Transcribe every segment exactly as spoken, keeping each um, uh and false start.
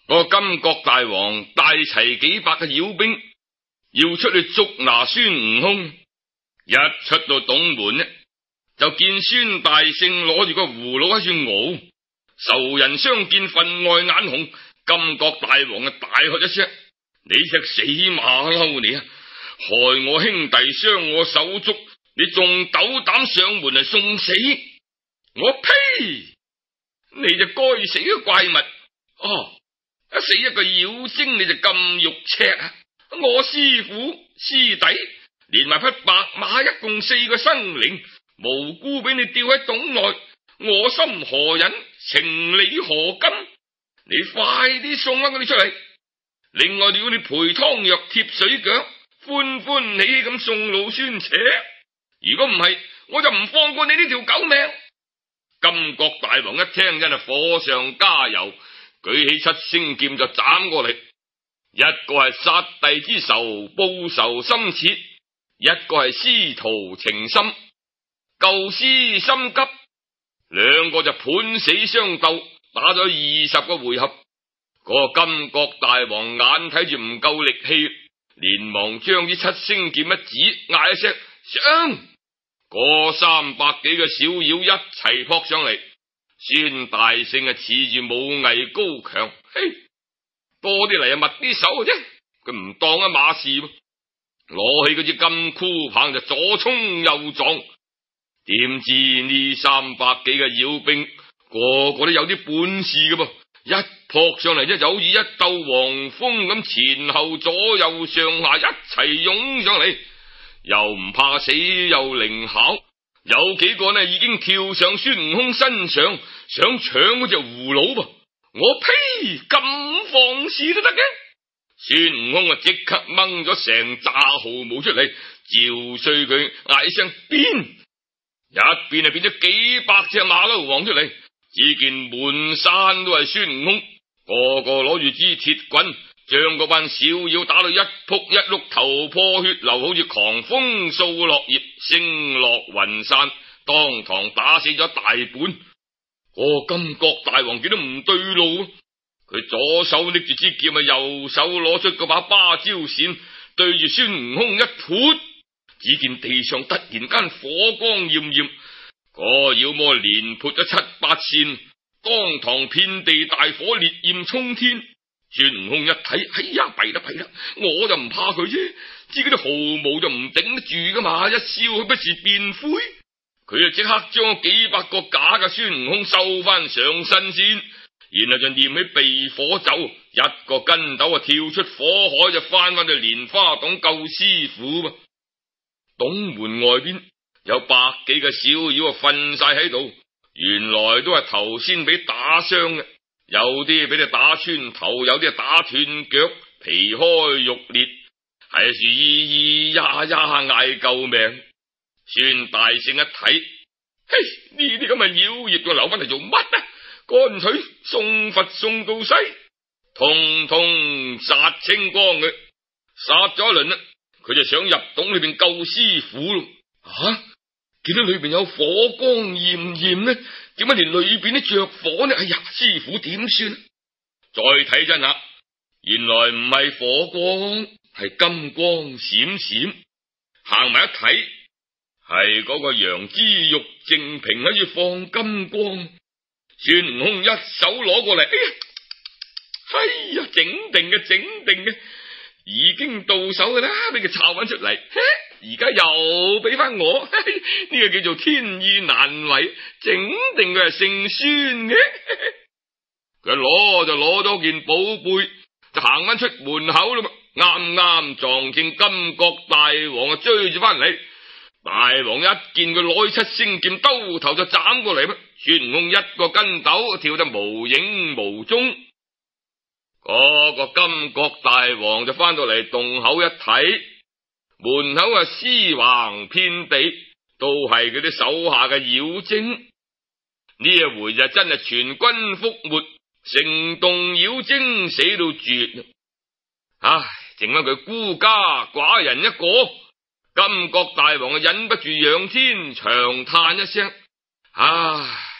個金國大王帶齊幾百嘅妖兵，要出去捉拿孫悟空。一出到洞門呢，就見孫大聖攞住個葫蘆喺度熬，仇人相見分外眼紅。金國大王啊，大喝一聲：你隻死馬騮你啊！害我兄弟傷我手足，你仲斗膽上門嚟送死？我呸！你就該死嘅怪物！哦，一死一個妖精你就咁肉赤啊！我師父師弟連埋匹白馬，一共四個生靈，無辜俾你吊喺洞內，我心何忍，情理何甘？你快啲送翻佢哋出嚟！另外，要你賠湯藥貼水腳，歡歡喜喜咁送老孫扯。如果唔係，我就唔放過你呢條狗命！金國大王一聽真係火上加油，舉起七星劍就斬過嚟。一個係殺弟之仇，報仇心切；一個係師徒情深，救師心急。兩個就判死相鬥，打咗二十個回合。嗰個金國大王眼睇住唔夠力氣，連忙將啲七星劍一指，嗌一聲上。嗰三百幾個小妖一齊撲上嚟。孫大聖啊，恃住武藝高強，嘿，多啲嚟啊，密啲手嘅啫。佢唔當一碼事，攞起嗰支金箍棒就左衝右撞。點知呢三百幾個妖兵個個都有啲本事嘅噃，一撲上嚟啫，就好似一竇黃蜂咁，前後左右上下一齊湧上嚟，又唔怕死又靈巧。有幾個呢已經跳上孫悟空身上，想搶嗰隻葫蘆噃。我呸！咁放肆都得嘅？孫悟空啊，即刻掹咗成紮毫毛出嚟，照碎佢，嗌聲變。一變啊，變咗幾百隻馬騮王出嚟。只見滿山都係孫悟空，個個攞住支鐵棍，將嗰班小妖打到一仆一碌，頭破血流，好似狂風掃落葉，星落雲散，當堂打死咗大半。哦，金國大王見到唔對路，佢左手拎住支劍啊，右手攞出嗰把芭蕉扇，對住孫悟空一潑，只見地上突然間火光艷艷，個妖魔連潑咗七八扇，當堂遍地大火，烈焰衝天。孫悟空一睇，哎呀，弊啦弊啦，我就唔怕佢啫，知嗰啲毫毛就唔頂得住噶嘛，一燒佢不是變灰。佢就即刻將幾百個假嘅孫悟空收翻上身先，然後就念起避火咒，一個筋斗啊跳出火海，就翻翻去蓮花洞救師傅噃。洞門外邊有百幾個小妖啊瞓晒喺度，原來都係頭先俾打傷嘅，有啲俾你打穿頭，有啲打斷腳，皮開肉裂，係住咿咿呀呀嗌救命。孫大聖一睇，嘿，呢啲咁嘅妖孽仲留翻嚟做乜啊？乾脆送佛送到西，通通殺清光佢。殺咗一輪啦，佢就想入洞裏邊救師傅咯。啊，見到裏邊有火光艷艷呢，點解連裏邊都着火呢？哎呀，師傅點算？再睇真下，原來唔係火光，係金光閃閃。行埋一睇，係嗰個楊枝玉淨瓶喺度放金光。孫悟空一手攞過嚟，哎呀，哎呀，整定嘅，整定嘅，已經到手噶啦，俾佢抄翻出嚟。而家又俾翻我，呢、這個叫做天意難違，整定佢係姓孫嘅。佢攞就攞咗件寶貝，就行翻出門口啦嘛，啱啱撞正金國大王啊追住翻嚟。大王一見佢攞起七星劍，兜頭就斬過嚟啦。孫悟空一個筋斗跳得無影無蹤。嗰、那個金國大王就翻到嚟洞口一睇，門口啊屍橫遍地，都係佢啲手下嘅妖精。呢一回就真係全軍覆沒，成洞妖精死到絕。唉，剩翻佢孤家寡人一個。金國大王啊忍不住仰天長嘆一聲，唉，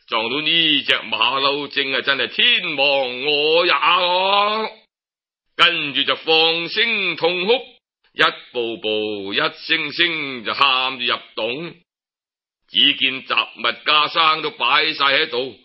撞到呢隻馬騮精啊，真係天亡我也。跟住就放聲痛哭，一步步一聲聲就喊住入洞。只見雜物家生都擺晒喺度，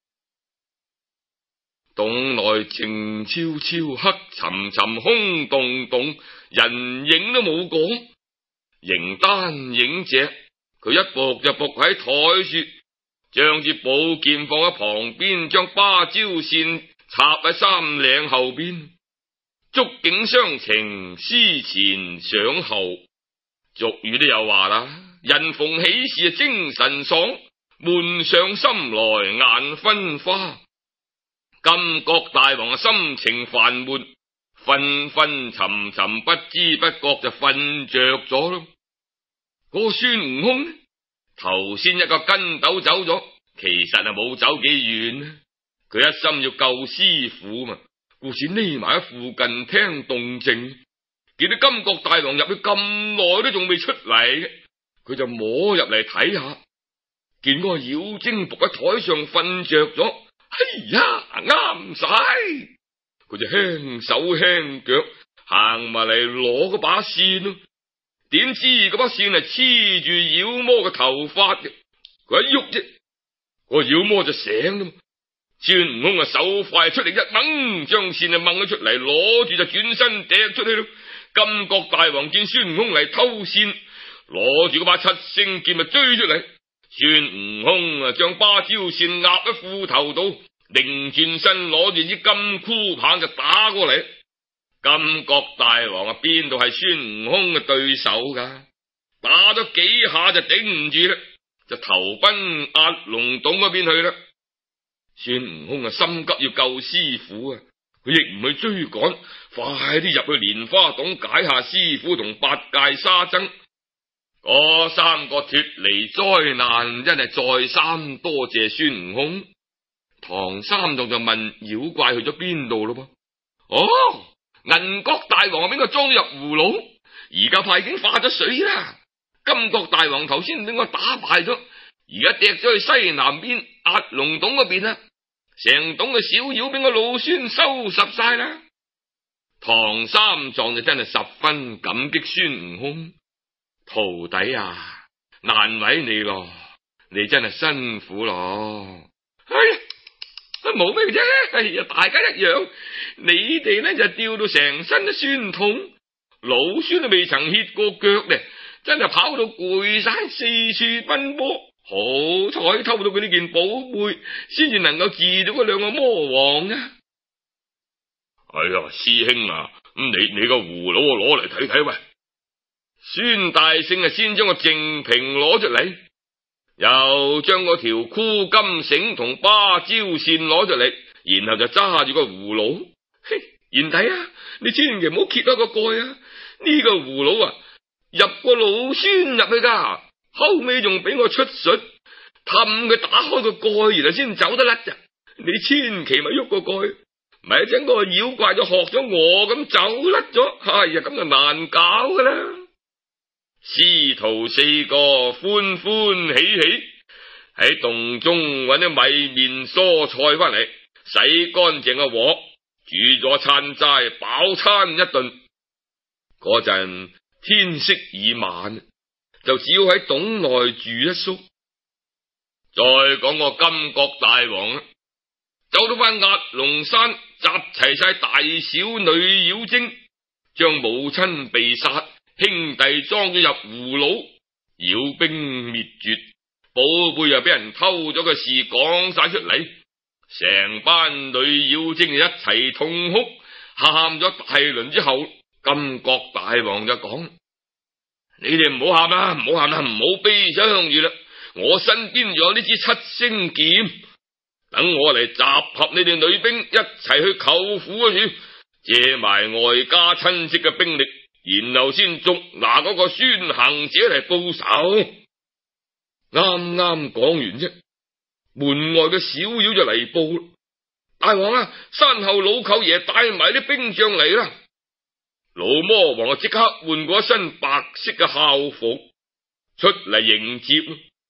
洞內靜悄悄、黑沉沉、空洞洞，人影都冇個。形單影隻，佢一仆就仆喺台處，將支寶劍放喺旁邊，將芭蕉扇插喺衫領後邊。觸景傷情，思前想後。俗語都有話啦，人逢喜事精神爽，悶上心來眼昏花。金國大王心情煩悶，昏昏沉沉，不知不覺就瞓着咗咯。嗰個孫悟空呢，頭先一個筋斗走咗，其實係冇走幾遠，佢一心要救師傅嘛，故此匿埋喺附近聽動靜。見到金國大王入去咁耐都仲未出嚟，佢就摸入嚟睇下，見嗰個妖精伏喺台上瞓着咗。哎呀，啱晒！佢就輕手輕腳行埋嚟攞嗰把扇咯。點知嗰把扇係黐住妖魔嘅頭髮嘅，佢一喐啫，個妖魔就醒啦。孫悟空啊，手快出力一掹，將扇就掹咗出嚟，攞住就轉身掟出去咯。金國大王見孫悟空嚟偷扇，攞住嗰把七星劍就追出嚟。孫悟空啊，將芭蕉扇壓喺褲頭度，擰轉身攞住支金箍棒就打過嚟。金國大王啊，邊度係孫悟空嘅對手噶？打咗幾下就頂唔住啦，就投奔壓龍洞嗰邊去啦。孫悟空啊，心急要救師傅啊，佢亦唔去追趕，快啲入去蓮花洞解下師傅同八戒沙僧。嗰三個脫離災難，真係再三多謝孫悟空。唐三藏就問妖怪去咗邊度咯噃？哦，銀國大王俾我裝咗入葫蘆，而家怕已經化咗水啦。金國大王頭先俾我打敗咗，而家掟咗去西南邊壓龍洞嗰邊啦。成洞嘅小妖俾我老孫收拾晒啦。唐三藏就真係十分感激孫悟空。徒弟啊，難為你咯，你真係辛苦咯。哎呀，冇咩啫，哎呀，大家一樣。你哋呢就吊到成身都酸痛，老孫都未曾歇過腳呢，真係跑到攰晒，四處奔波。好彩偷到佢呢件寶貝，先至能夠治到嗰兩個魔王啊！哎呀，師兄啊，咁你你個葫蘆我攞嚟睇睇喂。孫大聖啊，先將個淨瓶攞出嚟，又將嗰條箍金繩同芭蕉扇攞出嚟，然後就揸住個葫蘆。嘿，賢弟啊，你千祈唔好揭開個蓋啊！呢個葫蘆啊，入個老孫入去噶。後尾仲俾我出術，氹佢打開個蓋，然後先走得甩咋。你千祈咪喐個蓋，咪一陣個妖怪就學咗我咁走甩咗。哎呀，咁就難搞噶啦！師徒四個歡歡喜喜喺洞中揾啲米麵蔬菜翻嚟，洗乾淨個鑊，煮咗餐齋，飽餐一頓。嗰陣天色已晚，就只好喺洞內住一宿。再講個金國大王啦，走到翻壓龍山，集齊晒大小女妖精，將母親被殺，兄弟裝咗入葫蘆，妖兵滅絕，寶貝又俾人偷咗嘅事講晒出嚟，成班女妖精一齊痛哭，喊咗大輪之後，金國大王就講：你哋唔好喊啦，唔好喊啦，唔好悲傷住啦！我身邊仲有呢支七星劍，等我嚟集合你哋女兵一齊去舅父嗰處，借埋外家親戚嘅兵力，然後先捉拿嗰個孫行者嚟報仇。啱啱講完啫，門外嘅小妖就嚟報。大王啊，山後老舅爺帶埋啲兵將嚟啦！老魔王啊，即刻換過一身白色嘅孝服出嚟迎接。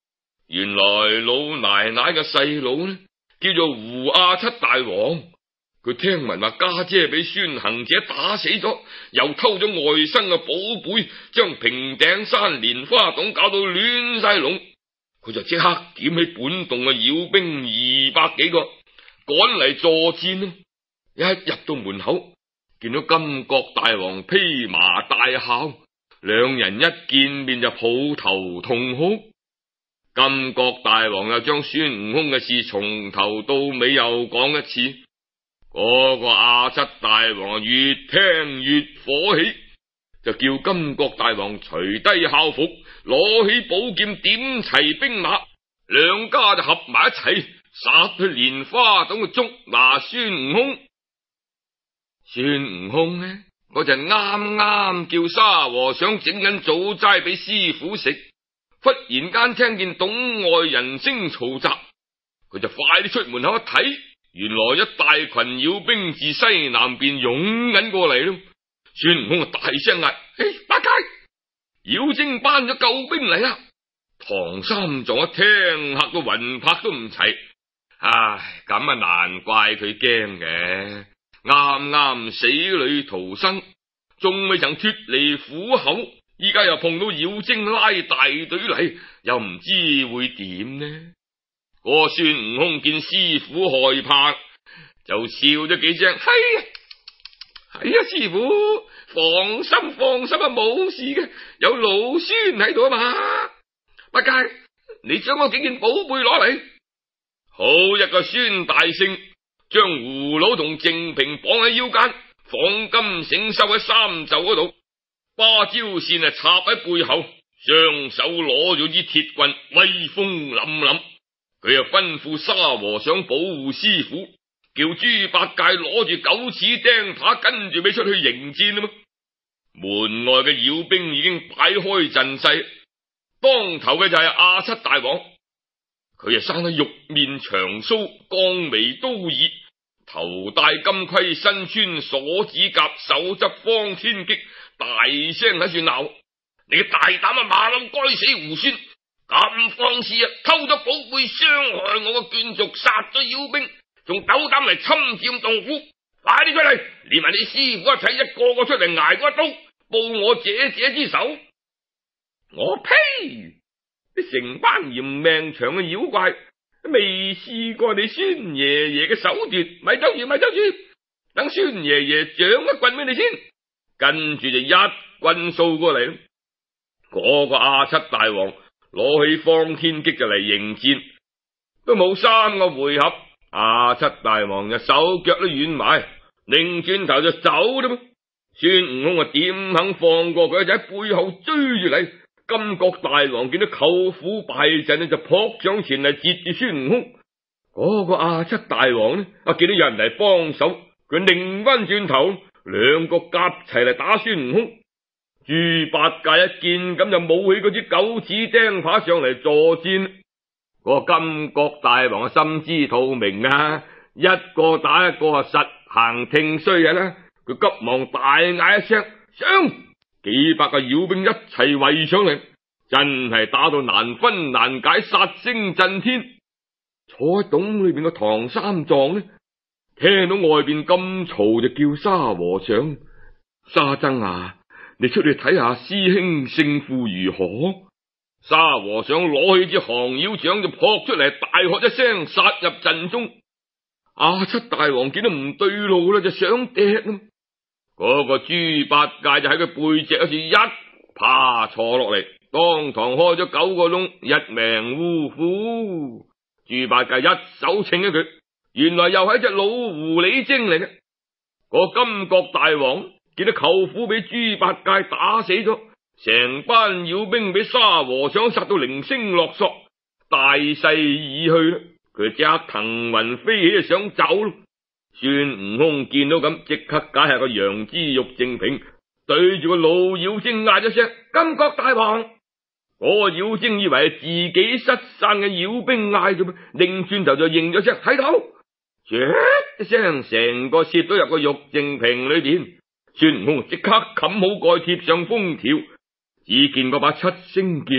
原來老奶奶嘅細佬呢，叫做胡阿七大王。佢聽聞話家姐俾孫行者打死咗，又偷咗外甥嘅寶貝，將平頂山蓮花洞搞到亂晒龍。佢就即刻點起本洞嘅妖兵二百幾個，趕嚟助戰咯。一入到門口，見到金國大王披麻戴孝，兩人一見面就抱頭痛哭。金國大王又將孫悟空嘅事從頭到尾又講一次。嗰個阿七大王越聽越火起，就叫金國大王除低孝服，攞起寶劍，點齊兵馬，兩家就合埋一齊殺去蓮花洞去捉拿孫悟空。孫悟空呢，嗰陣啱啱叫沙和尚整緊早齋俾師傅食，忽然間聽見洞外人聲嘈雜，佢就快啲出門口一睇，原來一大群妖兵自西南邊湧緊過嚟咯。孫悟空啊，大聲嗌：嘿，八戒，妖精班咗救兵嚟啦！唐三藏一聽，嚇到魂魄都唔齊。唉，咁啊難怪佢驚嘅，啱啱死裏逃生，仲未曾脫離虎口，依家又碰到妖精拉大隊嚟，又唔知會點呢？個孫悟空見師傅害怕，就笑咗幾聲。係啊，係啊，師傅放心放心啊，冇事嘅，有老孫喺度啊嘛。八戒，你將嗰幾件寶貝攞嚟。好一個孫大聖，將葫蘆同淨瓶綁喺腰間，仿金繩收喺三袖嗰度，芭蕉扇啊插喺背後，雙手攞咗支鐵棍，威風凜凜。佢又吩咐沙和尚保護師傅，叫豬八戒攞住九齒釘耙跟住俾出去迎戰啊嘛。門外嘅妖兵已經擺開陣勢，當頭嘅就係阿七大王。佢又生得玉面長鬚，鋼眉刀耳，頭戴金盔，身穿鎖子甲，手執方天戟，大聲喺處鬧：你嘅大膽啊，馬騮該死猢猻！咁放肆啊！偷咗寶貝，傷害我嘅眷屬，殺咗妖兵，仲斗膽嚟侵佔洞府！快啲出嚟，連埋你師傅一齊，一個個出嚟挨嗰一刀，報我姐姐之仇！我呸！你成班嫌命長嘅妖怪，未試過你孫爺爺嘅手段，咪走住咪走住，等孫爺爺掌一棍俾你先，跟住就一棍掃過嚟。嗰、那個阿七大王攞起方天戟就嚟迎戰，都冇三個回合，阿七大王就手腳都軟埋，擰轉頭就走啦嘛。孫悟空啊，點肯放過佢，就喺背後追住嚟。金國大王見到舅父敗陣呢，就撲上前嚟截住孫悟空。嗰、那個阿七大王呢，啊見到有人嚟幫手，佢擰翻轉頭，兩個夾齊嚟打孫悟空。豬八戒一見咁就舞起嗰支九齒釘耙上嚟助戰。嗰、那個金國大王啊，心知肚明啊，一個打一個啊，實行聽衰嘅啦。佢急忙大嗌一聲，上！幾百個妖兵一齊圍上嚟，真係打到難分難解，殺聲震天。坐喺洞裏邊嘅唐三藏呢，聽到外邊咁嘈，就叫沙和尚：沙僧啊，你出去睇下師兄勝負如何？沙和尚攞起支降妖掌就撲出嚟，大喝一聲，殺入陣中。阿七大王見到唔對路啦，就想掟啦。嗰個豬八戒就喺佢背脊嗰處一爬坐落嚟，當堂開咗九個窿，一命嗚呼。豬八戒一手稱咗佢，原來又係隻老狐狸精嚟嘅。嗰個金國大王見到舅父俾豬八戒打死咗，成班妖兵俾沙和尚殺到零星落索，大勢已去啦。佢即刻騰雲飛起，就想走咯。孫悟空見到咁，即刻解下個楊枝玉淨瓶，對住個老妖精嗌咗聲：金國大王！嗰個妖精以為係自己失散嘅妖兵嗌咗，擰轉頭就認咗聲睇到，唰一聲，成個攝咗入個玉淨瓶裏邊。孫悟空即刻冚好蓋，貼上封條，只見嗰把七星劍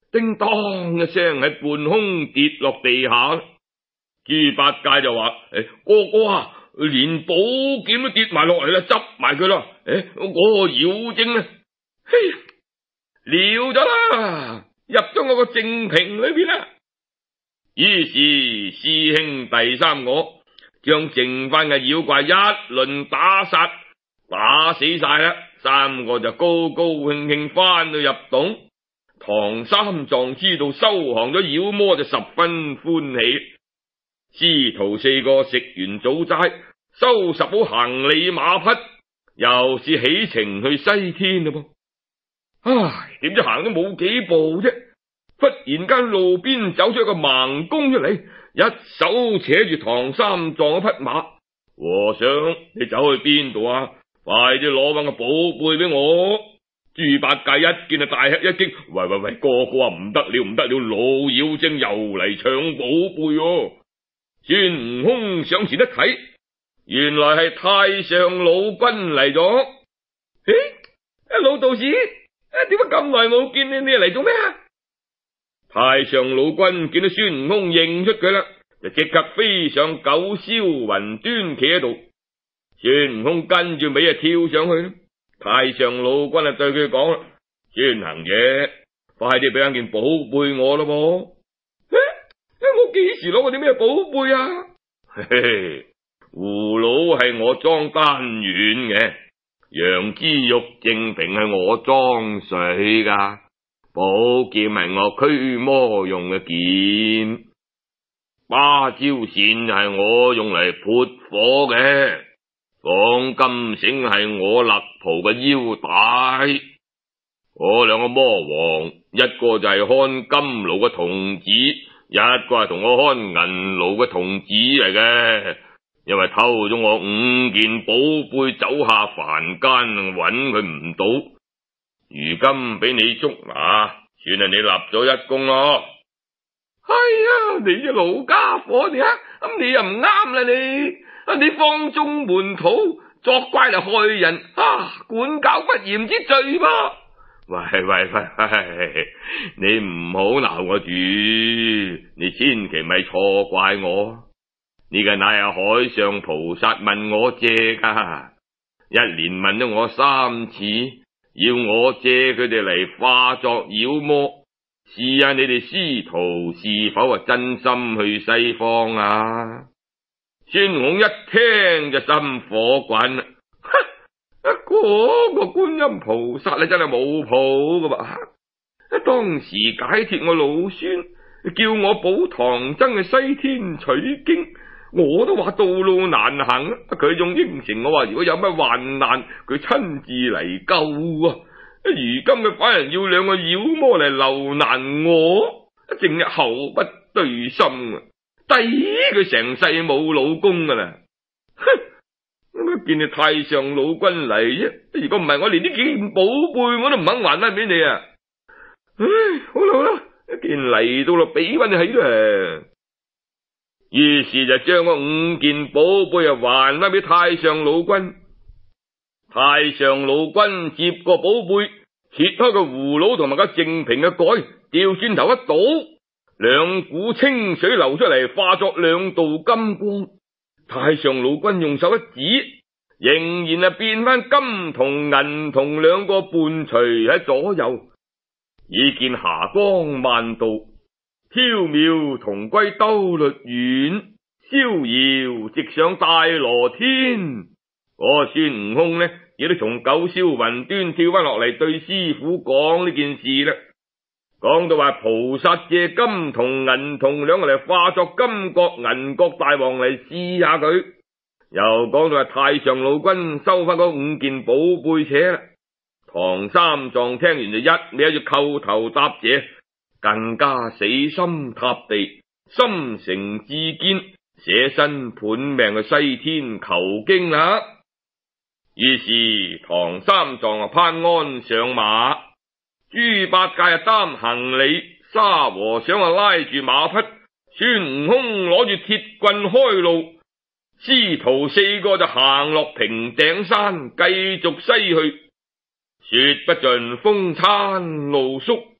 叮當一聲喺半空跌落地下。豬八戒就話：誒，哥哥啊，連寶劍都跌埋落嚟啦，執埋佢啦。誒，我個妖精呢？嘿，了咗啦，入咗我個淨瓶裏邊啦。於是師兄弟三個將剩翻嘅妖怪一輪打殺，打死晒啦。三個就高高興興翻到入洞。唐三藏知道收降咗妖魔，就十分歡喜。師徒四個食完早齋，收拾好行李馬匹，又是起程去西天嘞噃。唉，點知行都冇幾步啫，忽然間路邊走出一個盲公出嚟，一手扯住唐三藏一匹馬。和尚，你走去邊度啊？快啲攞翻個寶貝俾我！豬八戒一見就大吃一驚，喂喂喂，哥哥啊，唔得了唔得了，老妖精又嚟搶寶貝哦！孫悟空上前一睇，原來係太上老君嚟咗。誒，老道士，點解咁耐冇見你？你嚟做咩啊？太上老君見到孫悟空認出佢啦，就即刻飛上九霄雲端企喺度。孫悟空跟住尾啊跳上去。太上老君啊對佢講啦：孫行者，快啲俾翻件寶貝我咯噃！我幾時攞過啲咩寶貝啊？嘿嘿，葫蘆係我裝丹丸嘅，楊枝玉淨瓶係我裝水噶，寶劍係我驅魔用嘅劍，芭蕉扇係我用嚟潑火嘅，綁金繩係我勒袍嘅腰帶。我兩個魔王，一個就係看金爐嘅童子，一個係同我看銀爐嘅童子嚟嘅，因為偷咗我五件寶貝，走下凡間揾佢唔到，如今俾你捉拿，算係你立咗一功咯。係啊，你隻老家伙，你啊，咁你又唔啱啦你，你放縱門徒，作怪嚟害人，啊，管教不嚴之罪噃。喂喂喂喂，你唔好鬧我住，你千祈咪錯怪我。呢個乃係海上菩薩問我借噶，一連問咗我三次，要我借佢哋嚟化作妖魔，試下你哋師徒是否係真心去西方啊？孫悟空一聽就心火滾啦。嗰個觀音菩薩你真係冇譜噶嘛！當時解脫我老孫，叫我保唐僧去西天取經，我都話道路難行，佢仲應承我話如果有乜患難，佢親自嚟救啊！如今佢反而要兩個妖魔嚟留難我，正日口不對心啊！抵佢成世冇老公噶啦！哼！咁見你太上老君嚟啫，如果唔係我連呢幾件寶貝我都唔肯還翻俾你啊！唉，好啦好啦，既然嚟到啦，俾翻你起啦。於是就將嗰五件寶貝啊還翻俾太上老君。太上老君接過寶貝，揭開個葫蘆同埋個淨瓶嘅蓋，掉轉頭一倒，兩股清水流出嚟，化作兩道金光。太上老君用手一指，仍然係變翻金銅銀銅兩個伴隨喺左右。只見霞光萬道，縹緲銅龜兜律遠，逍遙直上大羅天。我孫悟空呢，亦都從九霄雲端跳翻落嚟，對師傅講呢件事啦。講到話菩薩借金銅銀銅兩個嚟化作金國銀國大王嚟試下佢，又講到話太上老君收翻嗰五件寶貝扯啦。唐三藏聽完就一味喺度叩頭答謝，更加死心塌地，心誠志堅，捨身本命去西天求經啦。於是唐三藏啊攀鞍上馬，豬八戒啊擔行李，沙和尚啊拉住馬匹，孫悟空攞住鐵棍開路，師徒四個就行落平頂山，繼續西去。說不盡風餐露宿，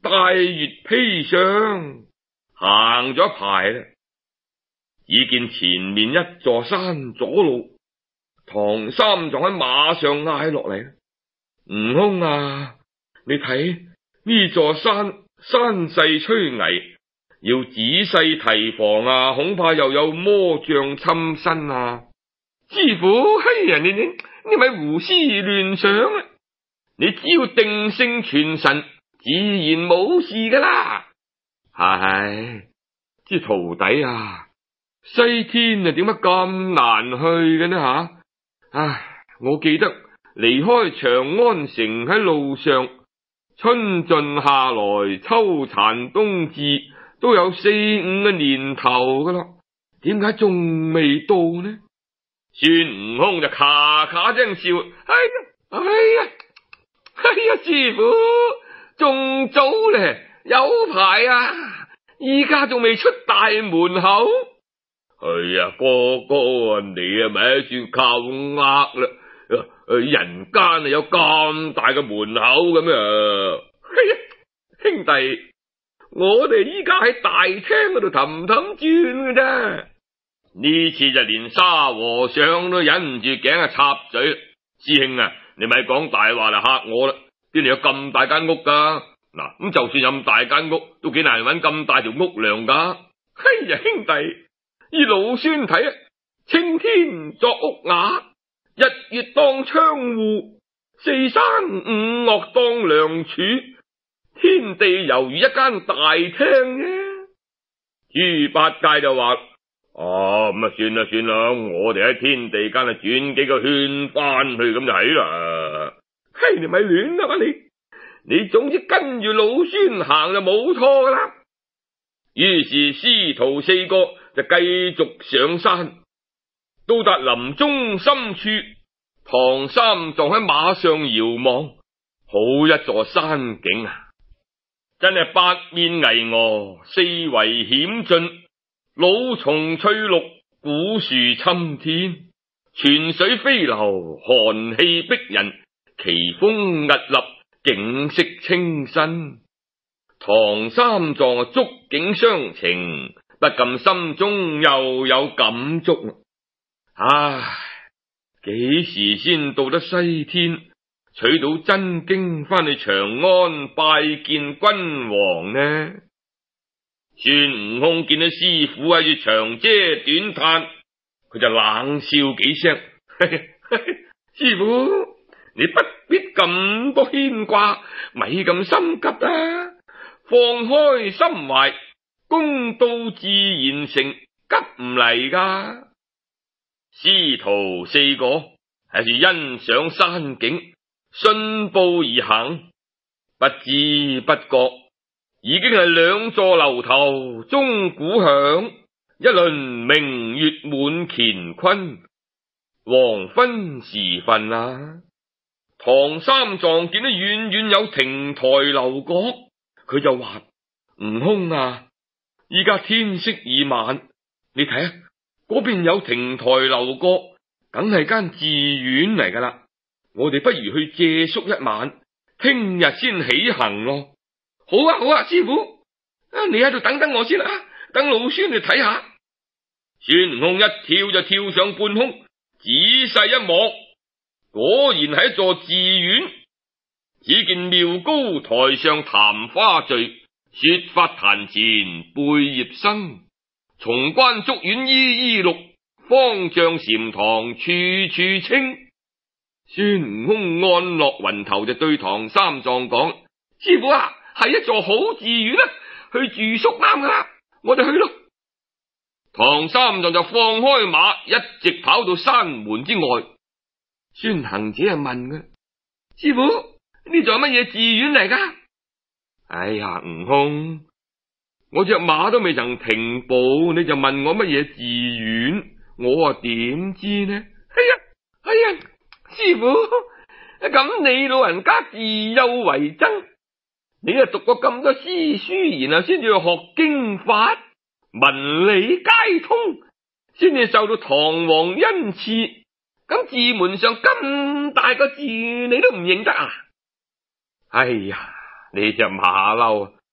大月披上，行咗一排啦，只見前面一座山阻路，唐三藏喺馬上嗌落嚟：悟空啊，你睇呢座山山勢摧危，要仔細提防啊，恐怕又有魔障侵身啊！師父，哎呀，你你你咪胡思亂想啊！你只要定性全神，自然冇事噶啦。係，知徒弟啊，西天啊點解咁難去嘅呢吓？唉，我記得離開長安城喺路上，春盡夏來，秋殘冬至，都有四五個年頭噶咯，點解仲未到呢？孫悟空就咔咔聲笑，哎呀，哎呀，哎呀，師父仲早咧，有排啊，依家仲未出大門口。係啊，哥哥你啊咪算靠呃啦，人間啊有咁大嘅門口咁啊？哎呀，兄弟，我哋依家喺大廳嗰度氹氹轉嘅啫。呢次就連沙和尚都忍唔住頸啊插嘴，師兄啊，你咪講大話嚟嚇我啦！邊度有咁大間屋噶？嗱，咁就算有咁大間屋，都幾難搵咁大條屋梁噶。哎呀，兄弟，依老孫睇啊，青天作屋瓦，日月當窗戶，四山五岳當梁柱，天地猶如一間大廳啫。豬八戒就話：哦，咁啊算啦算啦，我哋喺天地間啊轉幾個圈翻去咁就係啦。嘿，你咪亂啦你，你總之跟住老孫行就冇錯噶啦。於是師徒四個就繼續上山，到達林中深處，唐三藏喺馬上遙望，好一座山景啊！真係八面巍峨，四圍險峻，老叢翠綠，古樹侵天，泉水飛流，寒氣逼人，奇峰屹立，景色清新。唐三藏啊，觸景傷情，不禁心中又有感觸。唉，幾時先到得西天，取到真經翻去長安拜見君王呢？孫悟空見到師父喺住長嗟短嘆，佢就冷笑幾聲：師父，你不必咁多牽掛，咪咁心急啊！放開心懷，公道自然成，急唔嚟噶。師徒四個喺住欣賞山景，順步而行，不知不覺已經係兩座樓頭鐘鼓響，一輪明月滿乾坤。黃昏時分啊，唐三藏見到遠遠有亭台樓閣，佢就話：悟空啊，依家天色已晚，你睇啊，嗰邊有亭台樓閣，梗係間寺院嚟噶啦。我哋不如去借宿一晚，聽日先起行咯。好啊好啊，師父，啊你喺度等等我先啊，等老孫去睇下。孫悟空一跳就跳上半空，仔細一望，果然係一座寺院。只見廟高台上曇花序，雪髮壇前貝葉生，松關竹院依依綠，方丈禪堂處處清。孫悟空安落雲頭就對唐三藏講：師父啊，係一座好寺院啊，去住宿啱噶啦，我哋去咯。唐三藏就放開馬，一直跑到山門之外。孫行者啊問佢：師父，呢座係乜嘢寺院嚟噶？哎呀，悟空，我隻馬都未曾停步，你就問我乜嘢寺院，我啊點知呢？哎呀，哎呀，師父，咁你老人家自幼為僧，你啊讀過咁多詩書，然後先至去學經法，文理皆通，先至受到唐王恩賜。咁寺門上咁大個字，你都唔認得啊？哎呀，你隻馬騮，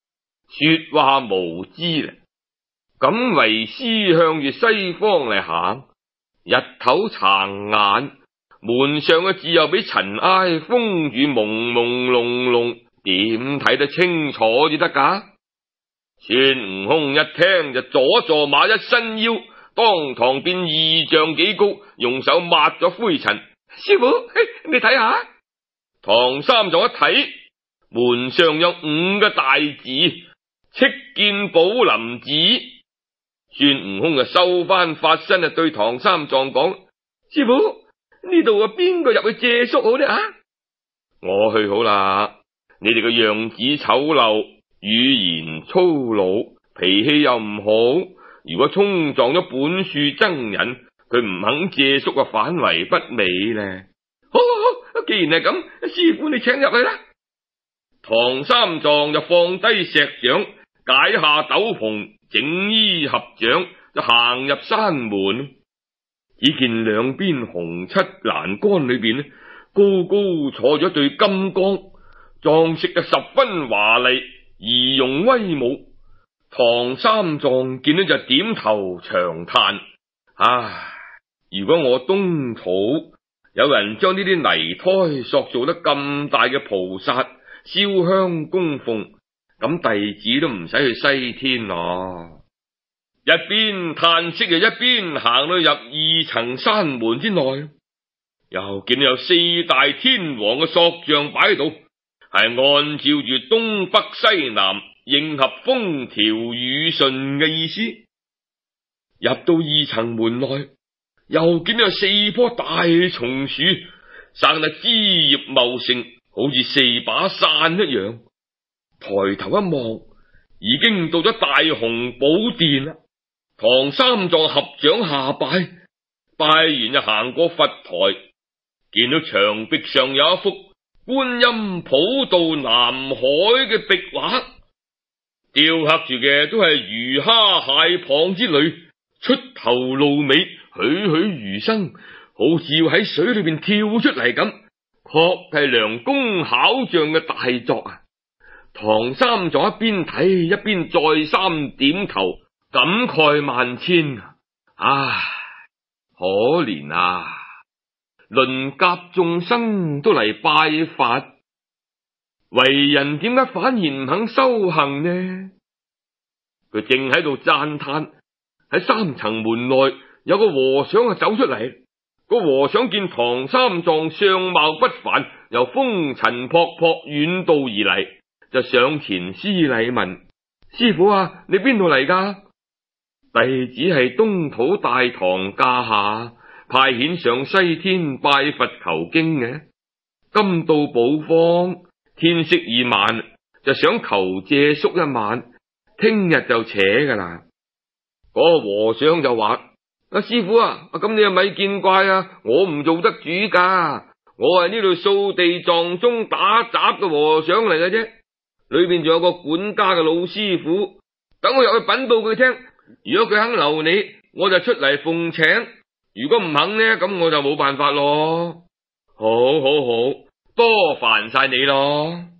說話無知啦，咁為師向住西方嚟行，日頭殘眼，門上嘅字又俾塵埃封住，朦朦朧朧，點睇得清楚至得噶？孫悟空一聽就左坐馬一伸腰，當堂變二丈幾高，用手抹咗灰塵。師傅，你睇下。唐三藏一睇，門上有五個大字，戚見寶林寺。孫悟空就收翻法身啊，對唐三藏講：師傅，呢度啊邊個入去借宿好呢？啊，我去好啦。你哋個樣子醜陋，語言粗魯，脾氣又唔好，如果衝撞咗本樹僧人，佢唔肯借宿啊，反為不美呢。好好好，既然係咁，師傅你請入去啦。唐三藏就放低石掌，解下斗篷，整衣合掌，就行入山門。只見兩邊紅漆欄杆裏邊呢，高高坐咗對金剛，裝飾得十分華麗，儀容威武。唐三藏見到就點頭長嘆：唉，如果我東土有人將呢啲泥胎塑造得咁大嘅菩薩，燒香供奉，咁弟子都唔使去西天咯。一邊嘆息就一邊行到入二層山門之內，又見到有四大天王嘅塑像擺喺度，係按照住東北西南應合風調雨順嘅意思。入到二層門內，又見到有四棵大松樹，生得枝葉茂盛，好似四把傘一樣。抬頭一望，已經到咗大雄寶殿啦。唐三藏合掌下拜，拜完就行過佛台，見到牆壁上有一幅觀音普渡南海嘅壁畫，雕刻住嘅都係魚蝦蟹蚌之類，出頭露尾，栩栩如生，好似要喺水裏邊跳出嚟咁，確係良工巧匠嘅大作啊！唐三藏一邊睇一邊再三點頭，感慨萬千。唉，可憐啊！鄰甲眾生都嚟拜佛，為人點解反而唔肯修行呢？佢正喺度讚嘆，喺三層門內有個和尚啊走出嚟。個和尚見唐三藏相貌不凡，由風塵僕僕遠道而嚟，就上前施禮問：師傅啊，你邊度嚟噶？弟子係東土大唐駕下，派遣上西天拜佛求經嘅。今到寶方，天色已晚，就想求借宿一晚，聽日就扯噶啦。嗰個和尚就話：阿師傅啊，咁你又咪見怪啊，我唔做得主噶，我係呢度掃地撞鐘打雜嘅和尚嚟嘅啫。裏邊仲有個管家嘅老師傅，等我入去稟報佢聽。如果佢肯留你，我就出嚟奉請；如果唔肯呢，咁我就冇辦法咯。好好好，多煩晒你咯。